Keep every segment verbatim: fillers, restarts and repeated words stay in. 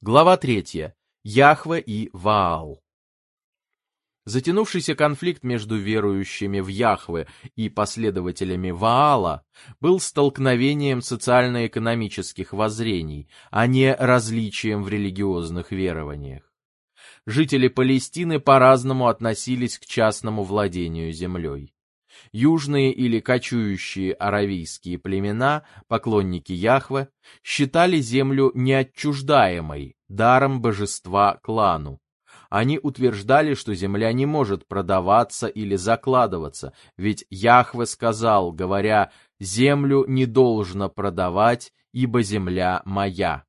Глава третья. Яхве и Ваал. Затянувшийся конфликт между верующими в Яхве и последователями Ваала был столкновением социально-экономических воззрений, а не различием в религиозных верованиях. Жители Палестины по-разному относились к частному владению землей. Южные или кочующие аравийские племена, поклонники Яхве, считали землю неотчуждаемой, даром божества клану. Они утверждали, что земля не может продаваться или закладываться, ведь Яхве сказал, говоря: «Землю не должно продавать, ибо земля моя».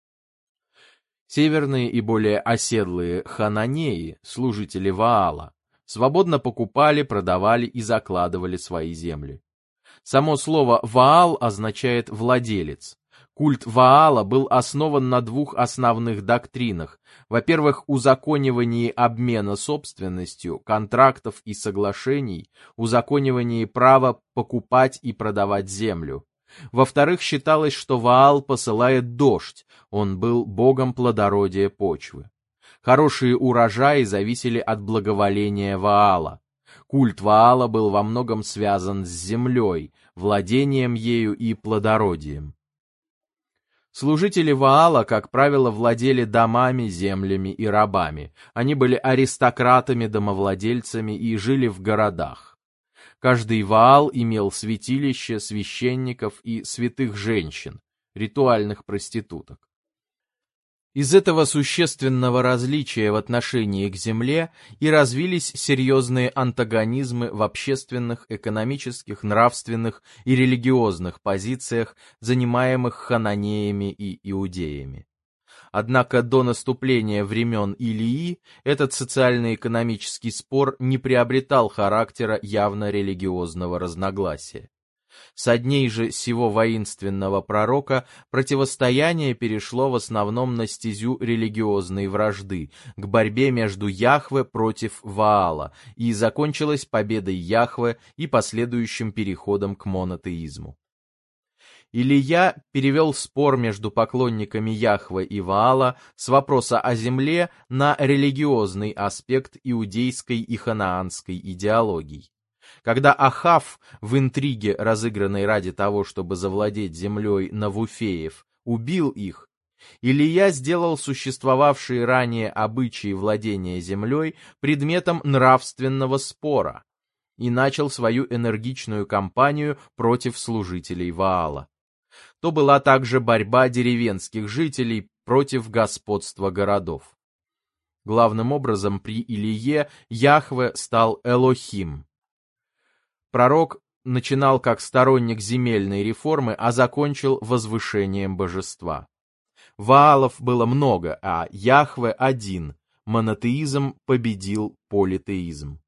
Северные и более оседлые хананеи, служители Ваала, свободно покупали, продавали и закладывали свои земли. Само слово «Ваал» означает «владелец». Культ Ваала был основан на двух основных доктринах. Во-первых, узаконивании обмена собственностью, контрактов и соглашений, узаконивании права покупать и продавать землю. Во-вторых, считалось, что Ваал посылает дождь, он был богом плодородия почвы. Хорошие урожаи зависели от благоволения Ваала. Культ Ваала был во многом связан с землей, владением ею и плодородием. Служители Ваала, как правило, владели домами, землями и рабами. Они были аристократами-домовладельцами и жили в городах. Каждый Ваал имел святилище, священников и святых женщин, ритуальных проституток. Из этого существенного различия в отношении к земле и развились серьезные антагонизмы в общественных, экономических, нравственных и религиозных позициях, занимаемых хананеями и иудеями. Однако до наступления времен Илии этот социально-экономический спор не приобретал характера явно религиозного разногласия. Со дней же сего воинственного пророка противостояние перешло в основном на стезю религиозной вражды, к борьбе между Яхве против Ваала, и закончилось победой Яхве и последующим переходом к монотеизму. Илия перевел спор между поклонниками Яхве и Ваала с вопроса о земле на религиозный аспект иудейской и ханаанской идеологий. Когда Ахав в интриге, разыгранной ради того, чтобы завладеть землей навуфеев, убил их, Илия сделал существовавшие ранее обычаи владения землей предметом нравственного спора и начал свою энергичную кампанию против служителей Ваала. То была также борьба деревенских жителей против господства городов. Главным образом при Илие Яхве стал Элохим. Пророк начинал как сторонник земельной реформы, а закончил возвышением божества. Ваалов было много, а Яхве один. Монотеизм победил политеизм.